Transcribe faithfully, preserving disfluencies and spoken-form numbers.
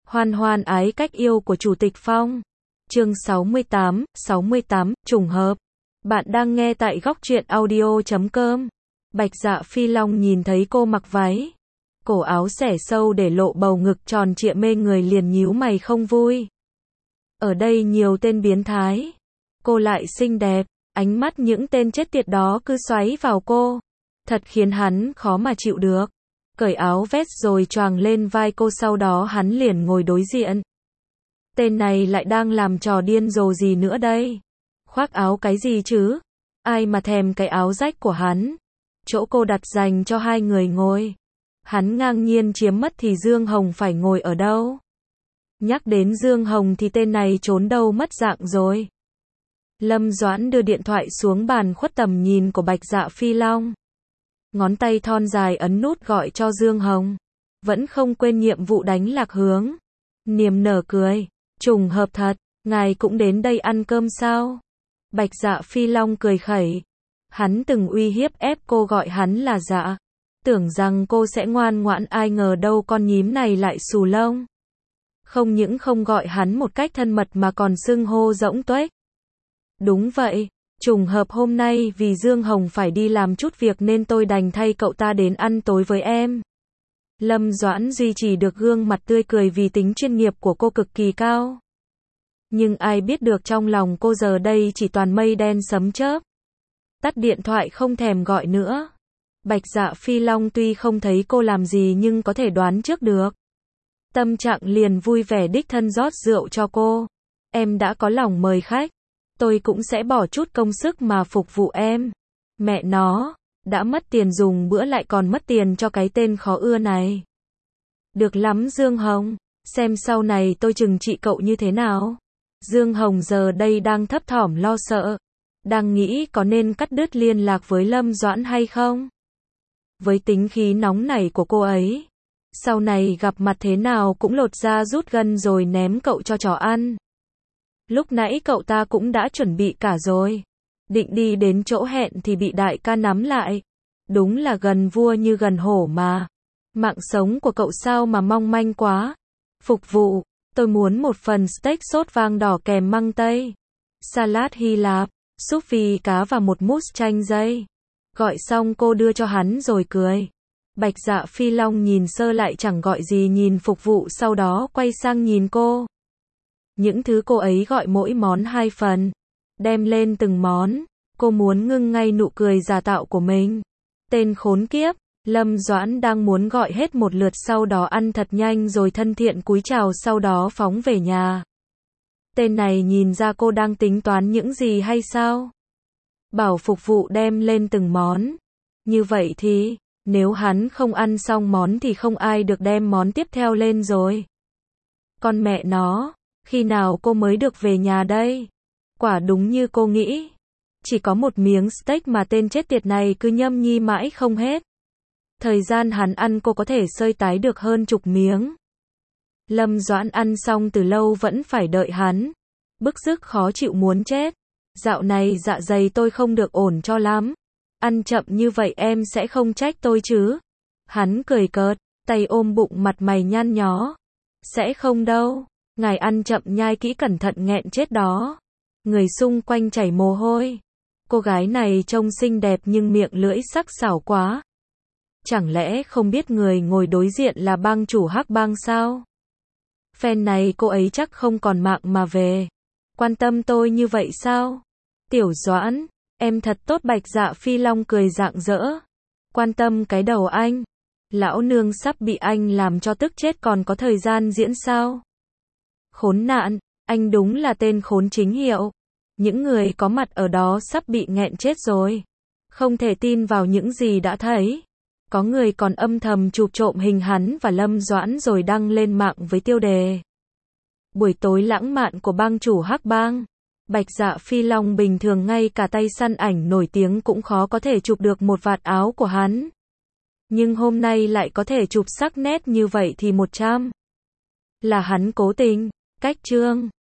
Hoan hoan ái cách yêu của Chủ tịch Phong. Chương sáu mươi tám, sáu mươi tám, trùng hợp. Bạn đang nghe tại góc truyện audio chấm com. Bạch Dạ Phi Long nhìn thấy cô mặc váy, cổ áo xẻ sâu để lộ bầu ngực tròn trịa mê người liền nhíu mày không vui. Ở đây nhiều tên biến thái, cô lại xinh đẹp, ánh mắt những tên chết tiệt đó cứ xoáy vào cô, thật khiến hắn khó mà chịu được. Cởi áo vest rồi choàng lên vai cô, sau đó hắn liền ngồi đối diện. Tên này lại đang làm trò điên rồ gì nữa đây? Khoác áo cái gì chứ? Ai mà thèm cái áo rách của hắn? Chỗ cô đặt dành cho hai người ngồi, hắn ngang nhiên chiếm mất thì Dương Hồng phải ngồi ở đâu? Nhắc đến Dương Hồng thì tên này trốn đâu mất dạng rồi. Lâm Doãn đưa điện thoại xuống bàn khuất tầm nhìn của Bạch Dạ Phi Long. Ngón tay thon dài ấn nút gọi cho Dương Hồng. Vẫn không quên nhiệm vụ đánh lạc hướng. Niềm nở cười. Trùng hợp thật, ngài cũng đến đây ăn cơm sao? Bạch Dạ Phi Long cười khẩy. Hắn từng uy hiếp ép cô gọi hắn là Dạ. Tưởng rằng cô sẽ ngoan ngoãn, ai ngờ đâu con nhím này lại xù lông. Không những không gọi hắn một cách thân mật mà còn xưng hô rỗng tuếch. Đúng vậy, trùng hợp hôm nay vì Dương Hồng phải đi làm chút việc nên tôi đành thay cậu ta đến ăn tối với em. Lâm Doãn duy trì được gương mặt tươi cười vì tính chuyên nghiệp của cô cực kỳ cao. Nhưng ai biết được trong lòng cô giờ đây chỉ toàn mây đen sấm chớp. Tắt điện thoại không thèm gọi nữa. Bạch Dạ Phi Long tuy không thấy cô làm gì nhưng có thể đoán trước được. Tâm trạng liền vui vẻ đích thân rót rượu cho cô. Em đã có lòng mời khách, tôi cũng sẽ bỏ chút công sức mà phục vụ em. Mẹ nó, đã mất tiền dùng bữa lại còn mất tiền cho cái tên khó ưa này. Được lắm Dương Hồng, xem sau này tôi trừng trị cậu như thế nào. Dương Hồng giờ đây đang thấp thỏm lo sợ, đang nghĩ có nên cắt đứt liên lạc với Lâm Doãn hay không. Với tính khí nóng nảy của cô ấy, sau này gặp mặt thế nào cũng lột da rút gân rồi ném cậu cho chó ăn. Lúc nãy cậu ta cũng đã chuẩn bị cả rồi, định đi đến chỗ hẹn thì bị đại ca nắm lại. Đúng là gần vua như gần hổ mà. Mạng sống của cậu sao mà mong manh quá. Phục vụ, tôi muốn một phần steak sốt vang đỏ kèm măng tây, salad Hy Lạp, súp vi cá và một mousse chanh dây. Gọi xong cô đưa cho hắn rồi cười. Bạch Dạ Phi Long nhìn sơ lại chẳng gọi gì nhìn phục vụ, sau đó quay sang nhìn cô. Những thứ cô ấy gọi mỗi món hai phần, đem lên từng món, cô muốn ngưng ngay nụ cười giả tạo của mình. Tên khốn kiếp, Lâm Doãn đang muốn gọi hết một lượt sau đó ăn thật nhanh rồi thân thiện cúi chào sau đó phóng về nhà. Tên này nhìn ra cô đang tính toán những gì hay sao? Bảo phục vụ đem lên từng món. Như vậy thì, nếu hắn không ăn xong món thì không ai được đem món tiếp theo lên rồi. Con mẹ nó, khi nào cô mới được về nhà đây? Quả đúng như cô nghĩ. Chỉ có một miếng steak mà tên chết tiệt này cứ nhâm nhi mãi không hết. Thời gian hắn ăn cô có thể xơi tái được hơn chục miếng. Lâm Doãn ăn xong từ lâu vẫn phải đợi hắn. Bức rứt khó chịu muốn chết. Dạo này dạ dày tôi không được ổn cho lắm. Ăn chậm như vậy em sẽ không trách tôi chứ? Hắn cười cợt, tay ôm bụng mặt mày nhăn nhó. Sẽ không đâu, ngài ăn chậm nhai kỹ cẩn thận nghẹn chết đó. Người xung quanh chảy mồ hôi. Cô gái này trông xinh đẹp nhưng miệng lưỡi sắc sảo quá. Chẳng lẽ không biết người ngồi đối diện là bang chủ Hắc Bang sao? Phen này cô ấy chắc không còn mạng mà về. Quan tâm tôi như vậy sao? Tiểu Doãn, em thật tốt. Bạch Dạ Phi Long cười rạng rỡ. Quan tâm cái đầu anh. Lão nương sắp bị anh làm cho tức chết còn có thời gian diễn sao? Khốn nạn, anh đúng là tên khốn chính hiệu. Những người có mặt ở đó sắp bị nghẹn chết rồi. Không thể tin vào những gì đã thấy. Có người còn âm thầm chụp trộm hình hắn và Lâm Doãn rồi đăng lên mạng với tiêu đề buổi tối lãng mạn của bang chủ Hắc Bang. Bạch Dạ Phi Long bình thường ngay cả tay săn ảnh nổi tiếng cũng khó có thể chụp được một vạt áo của hắn. Nhưng hôm nay lại có thể chụp sắc nét như vậy thì một trăm là hắn cố tình, cách chương.